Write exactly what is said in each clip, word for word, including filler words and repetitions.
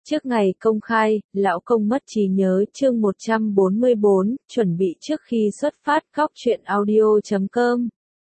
Trước ngày công khai, lão công mất trí nhớ chương một trăm bốn mươi bốn, chuẩn bị trước khi xuất phát góc truyện audio chấm com.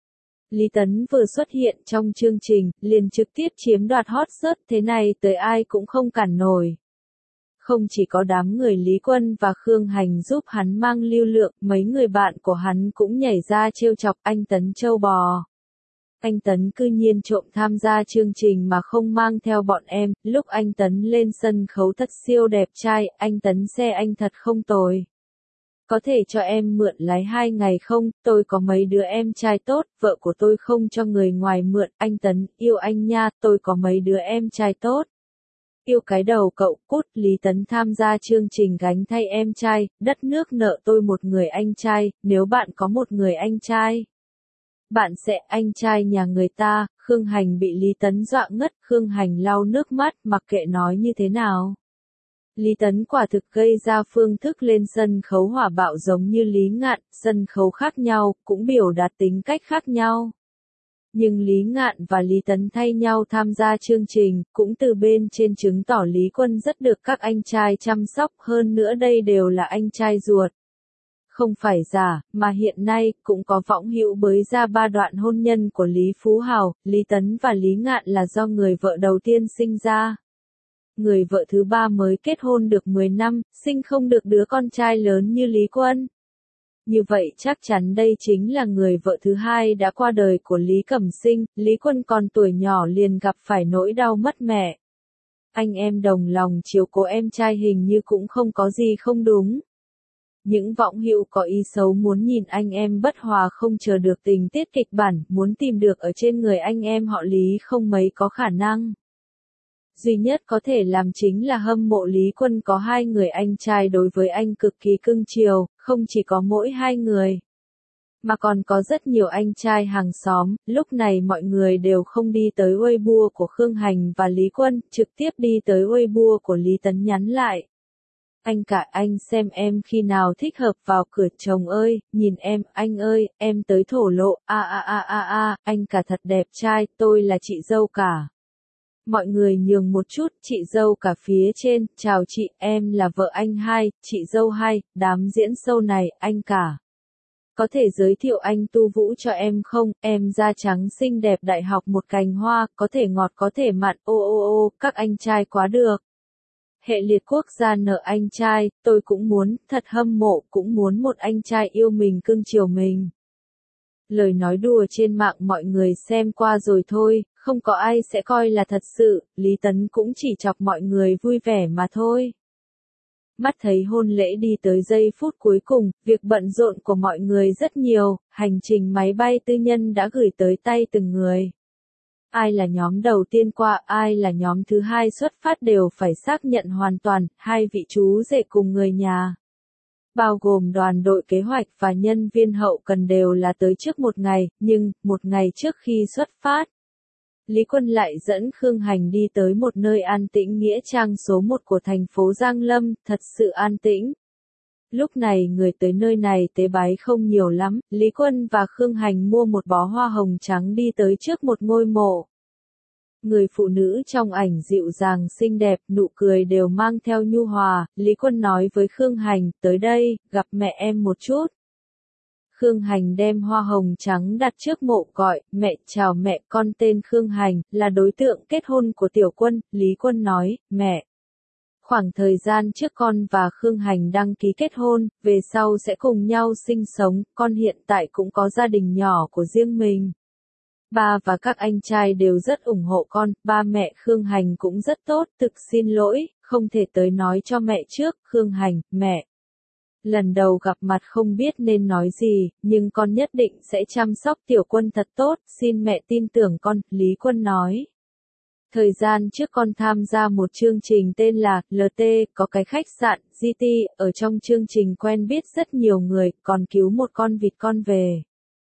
Lý Tấn vừa xuất hiện trong chương trình, liền trực tiếp chiếm đoạt hot search thế này tới ai cũng không cản nổi. Không chỉ có đám người Lý Quân và Khương Hành giúp hắn mang lưu lượng, mấy người bạn của hắn cũng nhảy ra trêu chọc anh Tấn trâu bò. Anh Tấn cư nhiên trộm tham gia chương trình mà không mang theo bọn em, lúc anh Tấn lên sân khấu thật siêu đẹp trai, anh Tấn xe anh thật không tồi. Có thể cho em mượn lái hai ngày không, tôi có mấy đứa em trai tốt, vợ của tôi không cho người ngoài mượn, anh Tấn, yêu anh nha, tôi có mấy đứa em trai tốt. Yêu cái đầu cậu, cút, Lý Tấn tham gia chương trình gánh thay em trai, đất nước nợ tôi một người anh trai, nếu bạn có một người anh trai. Bạn sẽ anh trai nhà người ta, Khương Hành bị Lý Tấn dọa ngất, Khương Hành lau nước mắt, mặc kệ nói như thế nào. Lý Tấn quả thực gây ra phương thức lên sân khấu hỏa bạo giống như Lý Ngạn, sân khấu khác nhau, cũng biểu đạt tính cách khác nhau. Nhưng Lý Ngạn và Lý Tấn thay nhau tham gia chương trình, cũng từ bên trên chứng tỏ Lý Quân rất được các anh trai chăm sóc, hơn nữa đây đều là anh trai ruột. Không phải giả, mà hiện nay, cũng có võng hữu bới ra ba đoạn hôn nhân của Lý Phú Hào, Lý Tấn và Lý Ngạn là do người vợ đầu tiên sinh ra. Người vợ thứ ba mới kết hôn được mười năm, sinh không được đứa con trai lớn như Lý Quân. Như vậy chắc chắn đây chính là người vợ thứ hai đã qua đời của Lý Cẩm Sinh, Lý Quân còn tuổi nhỏ liền gặp phải nỗi đau mất mẹ. Anh em đồng lòng chiếu cố em trai hình như cũng không có gì không đúng. Những võng hữu có ý xấu muốn nhìn anh em bất hòa không chờ được tình tiết kịch bản, muốn tìm được ở trên người anh em họ Lý không mấy có khả năng. Duy nhất có thể làm chính là hâm mộ Lý Quân có hai người anh trai đối với anh cực kỳ cưng chiều, không chỉ có mỗi hai người. Mà còn có rất nhiều anh trai hàng xóm, lúc này mọi người đều không đi tới Weibo của Khương Hành và Lý Quân, trực tiếp đi tới Weibo của Lý Tấn nhắn lại. Anh cả anh xem em khi nào thích hợp vào cửa chồng ơi, nhìn em, anh ơi, em tới thổ lộ, a a a a a, anh cả thật đẹp trai, tôi là chị dâu cả. Mọi người nhường một chút, chị dâu cả phía trên, chào chị, em là vợ anh hai, chị dâu hai, đám diễn show này, anh cả. Có thể giới thiệu anh Tu Vũ cho em không, em da trắng xinh đẹp đại học một cành hoa, có thể ngọt có thể mặn, ô ô ô, các anh trai quá được. Hệ liệt quốc gia nợ anh trai, tôi cũng muốn, thật hâm mộ, cũng muốn một anh trai yêu mình cưng chiều mình. Lời nói đùa trên mạng mọi người xem qua rồi thôi, không có ai sẽ coi là thật sự, Lý Tấn cũng chỉ chọc mọi người vui vẻ mà thôi. Mắt thấy hôn lễ đi tới giây phút cuối cùng, việc bận rộn của mọi người rất nhiều, hành trình máy bay tư nhân đã gửi tới tay từng người. Ai là nhóm đầu tiên qua, ai là nhóm thứ hai xuất phát đều phải xác nhận hoàn toàn, hai vị chú rể cùng người nhà. Bao gồm đoàn đội kế hoạch và nhân viên hậu cần đều là tới trước một ngày, nhưng, một ngày trước khi xuất phát. Lý Quân lại dẫn Khương Hành đi tới một nơi an tĩnh nghĩa trang số một của thành phố Giang Lâm, thật sự an tĩnh. Lúc này người tới nơi này tế bái không nhiều lắm, Lý Quân và Khương Hành mua một bó hoa hồng trắng đi tới trước một ngôi mộ. Người phụ nữ trong ảnh dịu dàng xinh đẹp, nụ cười đều mang theo nhu hòa, Lý Quân nói với Khương Hành, tới đây, gặp mẹ em một chút. Khương Hành đem hoa hồng trắng đặt trước mộ gọi, mẹ chào mẹ, con tên Khương Hành, là đối tượng kết hôn của Tiểu Quân, Lý Quân nói, mẹ. Khoảng thời gian trước con và Khương Hành đăng ký kết hôn, về sau sẽ cùng nhau sinh sống, con hiện tại cũng có gia đình nhỏ của riêng mình. Ba và các anh trai đều rất ủng hộ con, ba mẹ Khương Hành cũng rất tốt, thực xin lỗi, không thể tới nói cho mẹ trước, Khương Hành, mẹ. Lần đầu gặp mặt không biết nên nói gì, nhưng con nhất định sẽ chăm sóc Tiểu Quân thật tốt, xin mẹ tin tưởng con, Lý Quân nói. Thời gian trước con tham gia một chương trình tên là lờ tê, có cái khách sạn, giê tê, ở trong chương trình quen biết rất nhiều người, còn cứu một con vịt con về.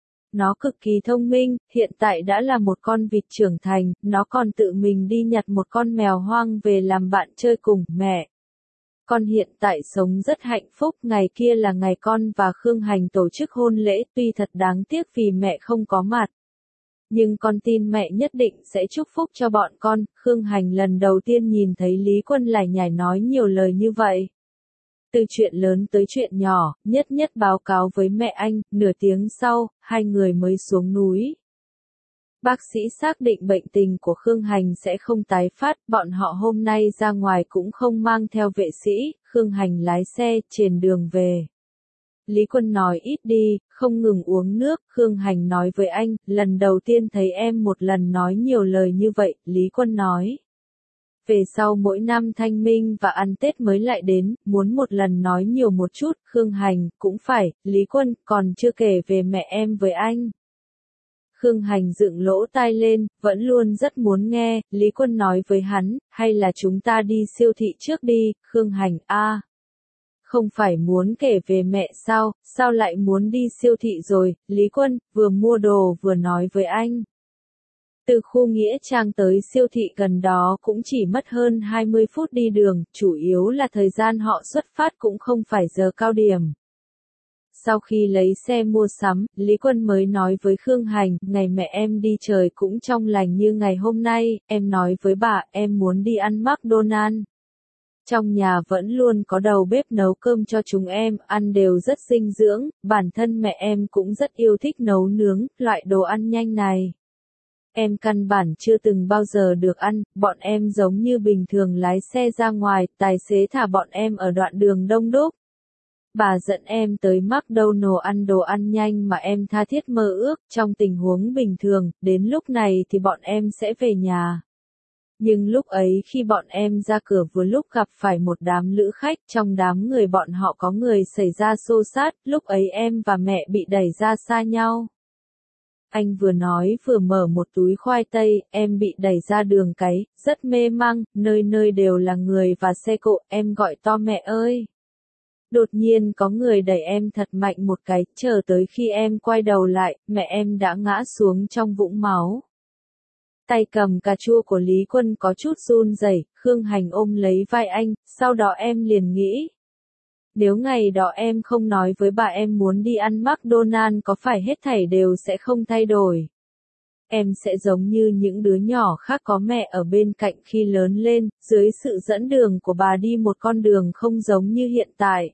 Nó cực kỳ thông minh, hiện tại đã là một con vịt trưởng thành, nó còn tự mình đi nhặt một con mèo hoang về làm bạn chơi cùng, mẹ. Con hiện tại sống rất hạnh phúc, ngày kia là ngày con và Khương Hành tổ chức hôn lễ, tuy thật đáng tiếc vì mẹ không có mặt. Nhưng con tin mẹ nhất định sẽ chúc phúc cho bọn con. Khương Hành lần đầu tiên nhìn thấy Lý Quân lải nhải nói nhiều lời như vậy. Từ chuyện lớn tới chuyện nhỏ, nhất nhất báo cáo với mẹ anh, nửa tiếng sau, hai người mới xuống núi. Bác sĩ xác định bệnh tình của Khương Hành sẽ không tái phát, bọn họ hôm nay ra ngoài cũng không mang theo vệ sĩ, Khương Hành lái xe, trên đường về. Lý Quân nói ít đi, không ngừng uống nước, Khương Hành nói với anh, lần đầu tiên thấy em một lần nói nhiều lời như vậy, Lý Quân nói. Về sau mỗi năm Thanh Minh và ăn Tết mới lại đến, muốn một lần nói nhiều một chút, Khương Hành, cũng phải, Lý Quân, còn chưa kể về mẹ em với anh. Khương Hành dựng lỗ tai lên, vẫn luôn rất muốn nghe, Lý Quân nói với hắn, hay là chúng ta đi siêu thị trước đi, Khương Hành, a à, không phải muốn kể về mẹ sao, sao lại muốn đi siêu thị rồi, Lý Quân, vừa mua đồ vừa nói với anh. Từ khu Nghĩa Trang tới siêu thị gần đó cũng chỉ mất hơn hai mươi phút đi đường, chủ yếu là thời gian họ xuất phát cũng không phải giờ cao điểm. Sau khi lấy xe mua sắm, Lý Quân mới nói với Khương Hành, ngày mẹ em đi trời cũng trong lành như ngày hôm nay, em nói với bà, em muốn đi ăn McDonald's. Trong nhà vẫn luôn có đầu bếp nấu cơm cho chúng em, ăn đều rất dinh dưỡng, bản thân mẹ em cũng rất yêu thích nấu nướng, loại đồ ăn nhanh này. Em căn bản chưa từng bao giờ được ăn, bọn em giống như bình thường lái xe ra ngoài, tài xế thả bọn em ở đoạn đường đông đúc. Bà dẫn em tới McDonald's ăn đồ ăn nhanh mà em tha thiết mơ ước, trong tình huống bình thường, đến lúc này thì bọn em sẽ về nhà. Nhưng lúc ấy khi bọn em ra cửa vừa lúc gặp phải một đám lữ khách, trong đám người bọn họ có người xảy ra xô xát, lúc ấy em và mẹ bị đẩy ra xa nhau. Anh vừa nói vừa mở một túi khoai tây, em bị đẩy ra đường cái, rất mê mang, nơi nơi đều là người và xe cộ, em gọi to mẹ ơi. Đột nhiên có người đẩy em thật mạnh một cái, chờ tới khi em quay đầu lại, mẹ em đã ngã xuống trong vũng máu. Tay cầm cà chua của Lý Quân có chút run rẩy, Khương Hành ôm lấy vai anh, sau đó em liền nghĩ. Nếu ngày đó em không nói với bà em muốn đi ăn McDonald's có phải hết thảy đều sẽ không thay đổi. Em sẽ giống như những đứa nhỏ khác có mẹ ở bên cạnh khi lớn lên, dưới sự dẫn đường của bà đi một con đường không giống như hiện tại.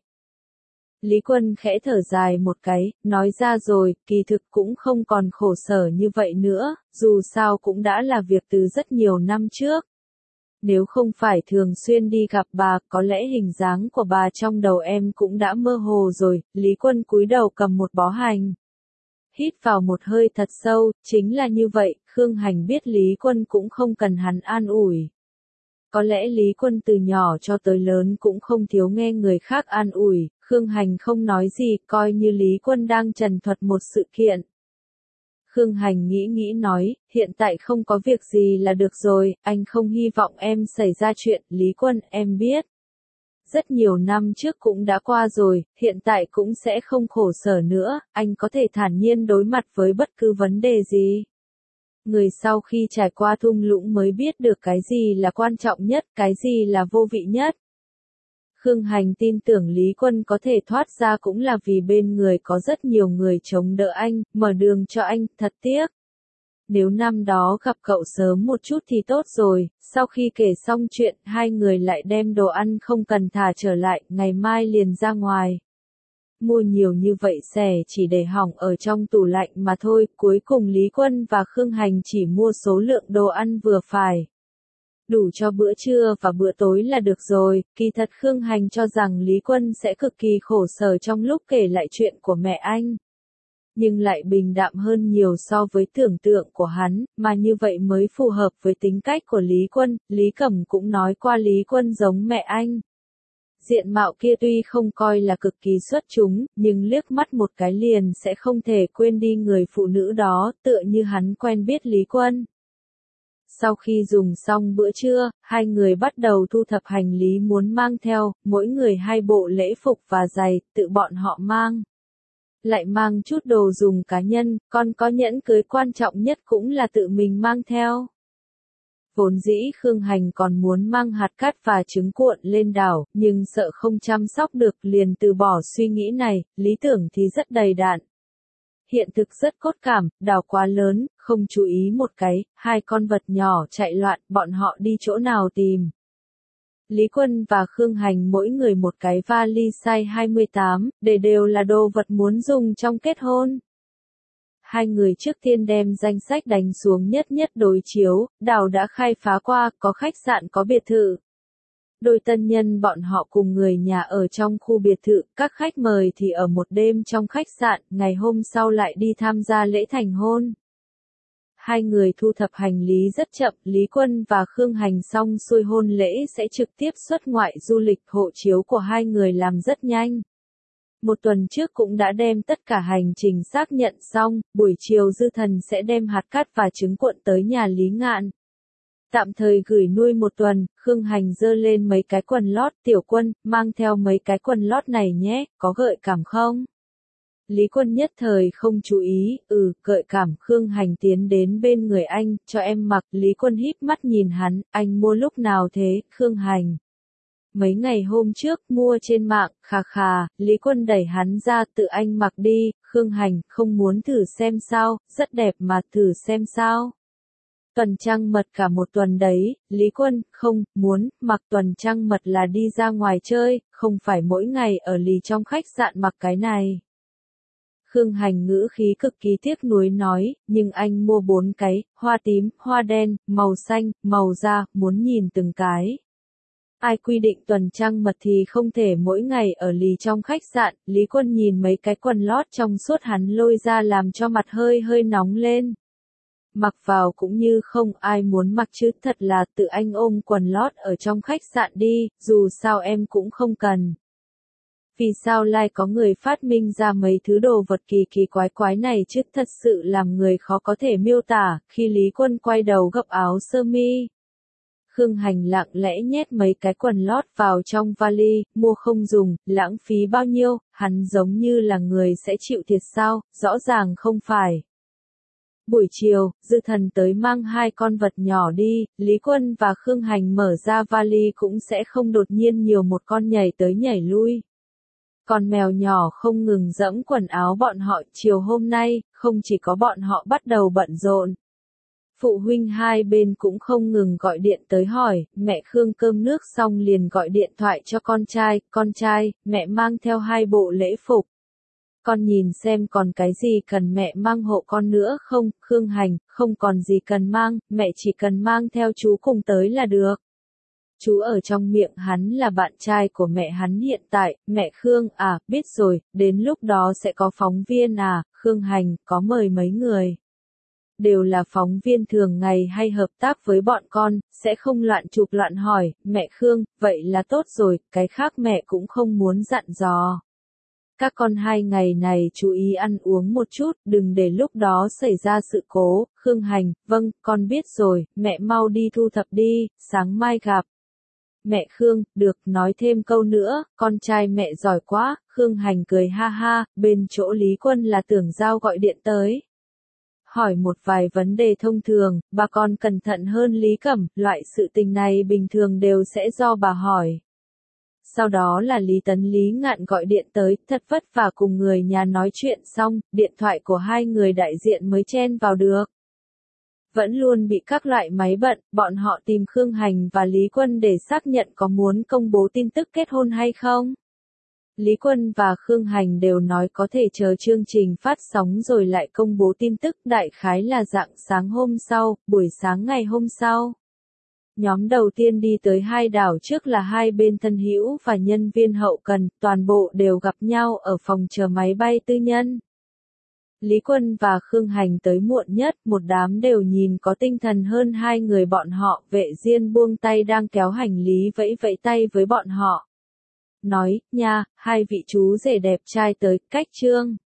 Lý Quân khẽ thở dài một cái, nói ra rồi, kỳ thực cũng không còn khổ sở như vậy nữa, dù sao cũng đã là việc từ rất nhiều năm trước. Nếu không phải thường xuyên đi gặp bà, có lẽ hình dáng của bà trong đầu em cũng đã mơ hồ rồi, Lý Quân cúi đầu cầm một bó hành. Hít vào một hơi thật sâu, chính là như vậy, Khương Hành biết Lý Quân cũng không cần hắn an ủi. Có lẽ Lý Quân từ nhỏ cho tới lớn cũng không thiếu nghe người khác an ủi, Khương Hành không nói gì, coi như Lý Quân đang trần thuật một sự kiện. Khương Hành nghĩ nghĩ nói, hiện tại không có việc gì là được rồi, anh không hy vọng em xảy ra chuyện, Lý Quân, em biết. Rất nhiều năm trước cũng đã qua rồi, hiện tại cũng sẽ không khổ sở nữa, anh có thể thản nhiên đối mặt với bất cứ vấn đề gì. Người sau khi trải qua thung lũng mới biết được cái gì là quan trọng nhất, cái gì là vô vị nhất. Khương Hành tin tưởng Lý Quân có thể thoát ra cũng là vì bên người có rất nhiều người chống đỡ anh, mở đường cho anh, thật tiếc. Nếu năm đó gặp cậu sớm một chút thì tốt rồi, sau khi kể xong chuyện, hai người lại đem đồ ăn không cần thả trở lại, ngày mai liền ra ngoài. Mua nhiều như vậy xẻ chỉ để hỏng ở trong tủ lạnh mà thôi, cuối cùng Lý Quân và Khương Hành chỉ mua số lượng đồ ăn vừa phải. Đủ cho bữa trưa và bữa tối là được rồi, kỳ thật Khương Hành cho rằng Lý Quân sẽ cực kỳ khổ sở trong lúc kể lại chuyện của mẹ anh. Nhưng lại bình đạm hơn nhiều so với tưởng tượng của hắn, mà như vậy mới phù hợp với tính cách của Lý Quân, Lý Cẩm cũng nói qua Lý Quân giống mẹ anh. Diện mạo kia tuy không coi là cực kỳ xuất chúng, nhưng liếc mắt một cái liền sẽ không thể quên đi người phụ nữ đó, tựa như hắn quen biết Lý Quân. Sau khi dùng xong bữa trưa, hai người bắt đầu thu thập hành lý muốn mang theo, mỗi người hai bộ lễ phục và giày, tự bọn họ mang. Lại mang chút đồ dùng cá nhân, còn có nhẫn cưới quan trọng nhất cũng là tự mình mang theo. Vốn dĩ Khương Hành còn muốn mang hạt cát và trứng cuộn lên đảo, nhưng sợ không chăm sóc được liền từ bỏ suy nghĩ này, lý tưởng thì rất đầy đặn. hiện thực rất cốt cảm, đảo quá lớn, không chú ý một cái, hai con vật nhỏ chạy loạn, bọn họ đi chỗ nào tìm. Lý Quân và Khương Hành mỗi người một cái vali size hai mươi tám, để đều là đồ vật muốn dùng trong kết hôn. Hai người trước tiên đem danh sách đánh xuống nhất nhất đối chiếu, đảo đã khai phá qua, có khách sạn có biệt thự. Đôi tân nhân bọn họ cùng người nhà ở trong khu biệt thự, các khách mời thì ở một đêm trong khách sạn, ngày hôm sau lại đi tham gia lễ thành hôn. Hai người thu thập hành lý rất chậm, Lý Quân và Khương Hành xong xuôi hôn lễ sẽ trực tiếp xuất ngoại du lịch, hộ chiếu của hai người làm rất nhanh. Một tuần trước cũng đã đem tất cả hành trình xác nhận xong, buổi chiều Dư Thần sẽ đem hạt cát và trứng cuộn tới nhà Lý Ngạn. Tạm thời gửi nuôi một tuần, Khương Hành dơ lên mấy cái quần lót, Tiểu Quân, mang theo mấy cái quần lót này nhé, có gợi cảm không? Lý Quân nhất thời không chú ý, ừ, gợi cảm, Khương Hành tiến đến bên người anh, cho em mặc, Lý Quân híp mắt nhìn hắn, anh mua lúc nào thế, Khương Hành? Mấy ngày hôm trước, mua trên mạng, khà khà, Lý Quân đẩy hắn ra, tự anh mặc đi, Khương Hành, không muốn thử xem sao, rất đẹp mà, thử xem sao. Tuần trăng mật cả một tuần đấy, Lý Quân, không, muốn, mặc tuần trăng mật là đi ra ngoài chơi, không phải mỗi ngày ở lì trong khách sạn mặc cái này. Khương Hành ngữ khí cực kỳ tiếc nuối nói, nhưng anh mua bốn cái, hoa tím, hoa đen, màu xanh, màu da, muốn nhìn từng cái. Ai quy định tuần trăng mật thì không thể mỗi ngày ở lì trong khách sạn, Lý Quân nhìn mấy cái quần lót trong suốt hắn lôi ra làm cho mặt hơi hơi nóng lên. Mặc vào cũng như không ai muốn mặc chứ, thật là tự anh ôm quần lót ở trong khách sạn đi, dù sao em cũng không cần. Vì sao lại có người phát minh ra mấy thứ đồ vật kỳ kỳ quái quái này chứ, thật sự làm người khó có thể miêu tả, khi Lý Quân quay đầu gấp áo sơ mi. Khương Hành lặng lẽ nhét mấy cái quần lót vào trong vali, mua không dùng, lãng phí bao nhiêu, hắn giống như là người sẽ chịu thiệt sao, rõ ràng không phải. Buổi chiều, Dư Thần tới mang hai con vật nhỏ đi, Lý Quân và Khương Hành mở ra vali cũng sẽ không đột nhiên nhiều một con nhảy tới nhảy lui. Con mèo nhỏ không ngừng giẫm quần áo bọn họ, chiều hôm nay, không chỉ có bọn họ bắt đầu bận rộn. Phụ huynh hai bên cũng không ngừng gọi điện tới hỏi, mẹ Khương cơm nước xong liền gọi điện thoại cho con trai, con trai, mẹ mang theo hai bộ lễ phục. Con nhìn xem còn cái gì cần mẹ mang hộ con nữa không, Khương Hành, không còn gì cần mang, mẹ chỉ cần mang theo chú cùng tới là được. Chú ở trong miệng hắn là bạn trai của mẹ hắn hiện tại, mẹ Khương, à, biết rồi, đến lúc đó sẽ có phóng viên à, Khương Hành, có mời mấy người. Đều là phóng viên thường ngày hay hợp tác với bọn con, sẽ không loạn chụp loạn hỏi, mẹ Khương, vậy là tốt rồi, cái khác mẹ cũng không muốn dặn dò. Các con hai ngày này chú ý ăn uống một chút, đừng để lúc đó xảy ra sự cố, Khương Hành, vâng, con biết rồi, mẹ mau đi thu thập đi, sáng mai gặp. Mẹ Khương, được, nói thêm câu nữa, con trai mẹ giỏi quá, Khương Hành cười ha ha, bên chỗ Lý Quân là Tưởng Giao gọi điện tới. Hỏi một vài vấn đề thông thường, bà con cẩn thận hơn Lý Cẩm, loại sự tình này bình thường đều sẽ do bà hỏi. Sau đó là Lý Tấn Lý Ngạn gọi điện tới, thật vất vả cùng người nhà nói chuyện xong, điện thoại của hai người đại diện mới chen vào được. Vẫn luôn bị các loại máy bận, bọn họ tìm Khương Hành và Lý Quân để xác nhận có muốn công bố tin tức kết hôn hay không. Lý Quân và Khương Hành đều nói có thể chờ chương trình phát sóng rồi lại công bố tin tức, đại khái là rạng sáng hôm sau, buổi sáng ngày hôm sau. Nhóm đầu tiên đi tới hai đảo trước là hai bên thân hữu và nhân viên hậu cần, toàn bộ đều gặp nhau ở phòng chờ máy bay tư nhân. Lý Quân và Khương Hành tới muộn nhất, một đám đều nhìn có tinh thần hơn hai người bọn họ, Vệ Diên buông tay đang kéo hành lý vẫy vẫy tay với bọn họ. Nói, nha, hai vị chú rể đẹp trai tới, cách trương.